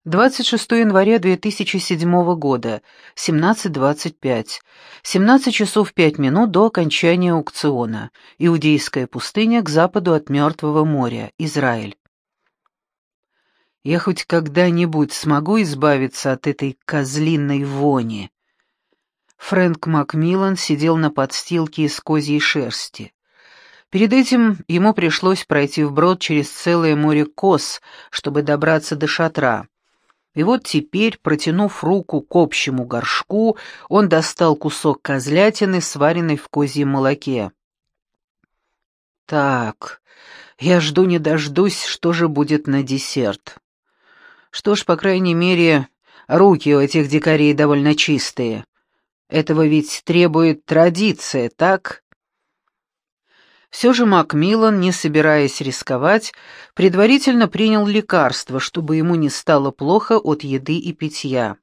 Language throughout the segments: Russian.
26 января 2007 года, 17:25. 17 часов 5 минут до окончания аукциона. Иудейская пустыня к западу от Мертвого моря, Израиль. Я хоть когда-нибудь смогу избавиться от этой козлиной вони. Фрэнк Макмиллан сидел на подстилке из козьей шерсти. Перед этим ему пришлось пройти вброд через целое море коз, чтобы добраться до шатра. И вот теперь, протянув руку к общему горшку, он достал кусок козлятины, сваренной в козьем молоке. Так, я жду не дождусь, что же будет на десерт. Что ж, по крайней мере, руки у этих дикарей довольно чистые. Этого ведь требует традиция, так? Все же Макмиллан, не собираясь рисковать, предварительно принял лекарство, чтобы ему не стало плохо от еды и питья.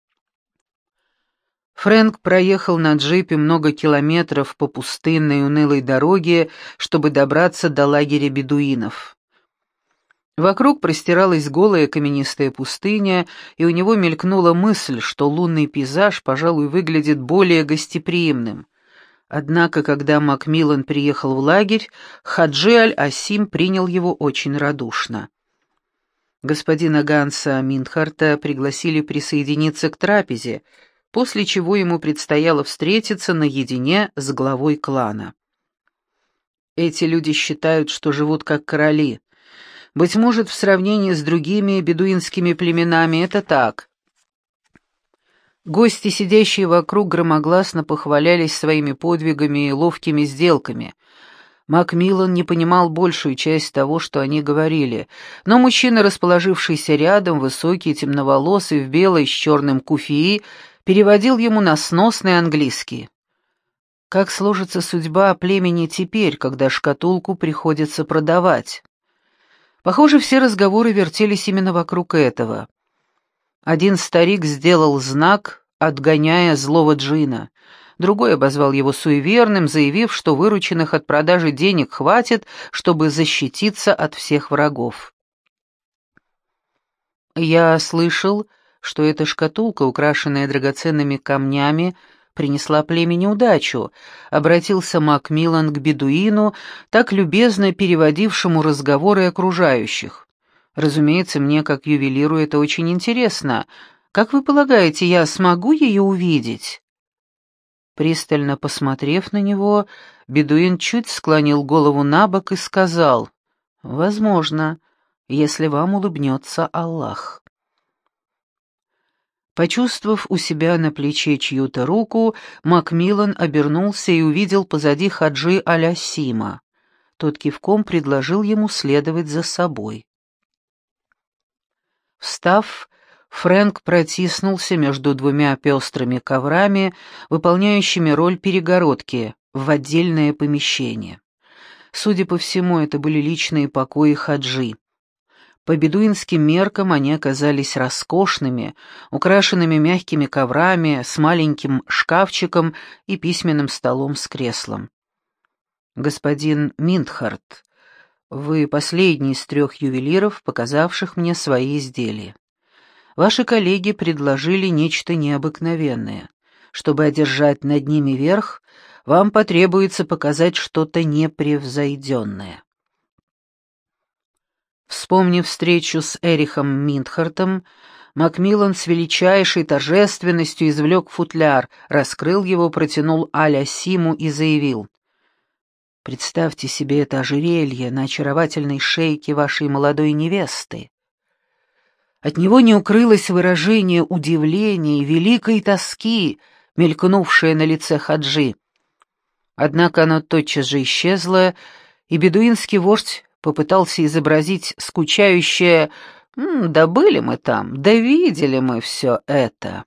Фрэнк проехал на джипе много километров по пустынной унылой дороге, чтобы добраться до лагеря бедуинов. Вокруг простиралась голая каменистая пустыня, и у него мелькнула мысль, что лунный пейзаж, пожалуй, выглядит более гостеприимным. Однако, когда Макмиллан приехал в лагерь, Хаджи Аль-Асим принял его очень радушно. Господина Ганса Минтхарта пригласили присоединиться к трапезе, после чего ему предстояло встретиться наедине с главой клана. Эти люди считают, что живут как короли. Быть может, в сравнении с другими бедуинскими племенами это так. Гости, сидящие вокруг, громогласно похвалялись своими подвигами и ловкими сделками. Макмиллан не понимал большую часть того, что они говорили, но мужчина, расположившийся рядом, высокий, темноволосый, в белой с черным куфии, переводил ему на сносный английский. Как сложится судьба племени теперь, когда шкатулку приходится продавать? Похоже, все разговоры вертелись именно вокруг этого. Один старик сделал знак, отгоняя злого джинна. Другой обозвал его суеверным, заявив, что вырученных от продажи денег хватит, чтобы защититься от всех врагов. «Я слышал, что эта шкатулка, украшенная драгоценными камнями, принесла племени удачу», — обратился Макмиллан к бедуину, так любезно переводившему разговоры окружающих. «Разумеется, мне, как ювелиру, это очень интересно. Как вы полагаете, я смогу ее увидеть?» Пристально посмотрев на него, бедуин чуть склонил голову набок и сказал: «Возможно, если вам улыбнется Аллах». Почувствовав у себя на плече чью-то руку, Макмиллан обернулся и увидел позади Хаджи Аль-Асима. Тот кивком предложил ему следовать за собой. Встав, Фрэнк протиснулся между двумя пестрыми коврами, выполняющими роль перегородки, в отдельное помещение. Судя по всему, это были личные покои Хаджи. По бедуинским меркам они оказались роскошными, украшенными мягкими коврами, с маленьким шкафчиком и письменным столом с креслом. «Господин Минтхарт, вы последний из 3 ювелиров, показавших мне свои изделия. Ваши коллеги предложили нечто необыкновенное. Чтобы одержать над ними верх, вам потребуется показать что-то непревзойденное». Вспомнив встречу с Эрихом Минтхартом, Макмиллан с величайшей торжественностью извлек футляр, раскрыл его, протянул Аль-Асиму и заявил: «Представьте себе это ожерелье на очаровательной шейке вашей молодой невесты». От него не укрылось выражение удивления и великой тоски, мелькнувшее на лице Хаджи. Однако оно тотчас же исчезло, и бедуинский вождь попытался изобразить скучающее: «Да были мы там, да видели мы все это».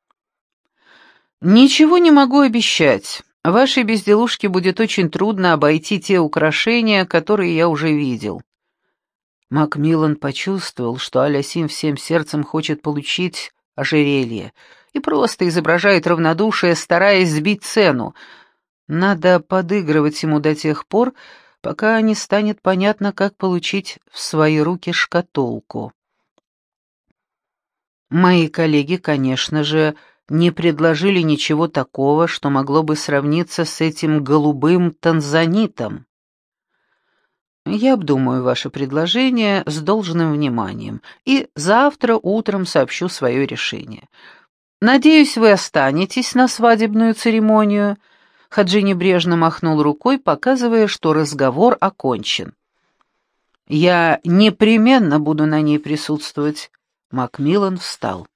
«Ничего не могу обещать. Вашей безделушке будет очень трудно обойти те украшения, которые я уже видел». Макмиллан почувствовал, что Аль-Асим всем сердцем хочет получить ожерелье и просто изображает равнодушие, стараясь сбить цену. Надо подыгрывать ему до тех пор, пока не станет понятно, как получить в свои руки шкатулку. Мои коллеги, конечно же, не предложили ничего такого, что могло бы сравниться с этим голубым танзанитом. Я обдумаю ваше предложение с должным вниманием и завтра утром сообщу свое решение. Надеюсь, вы останетесь на свадебную церемонию. Хаджи небрежно махнул рукой, показывая, что разговор окончен. «Я непременно буду на ней присутствовать». Макмиллан встал.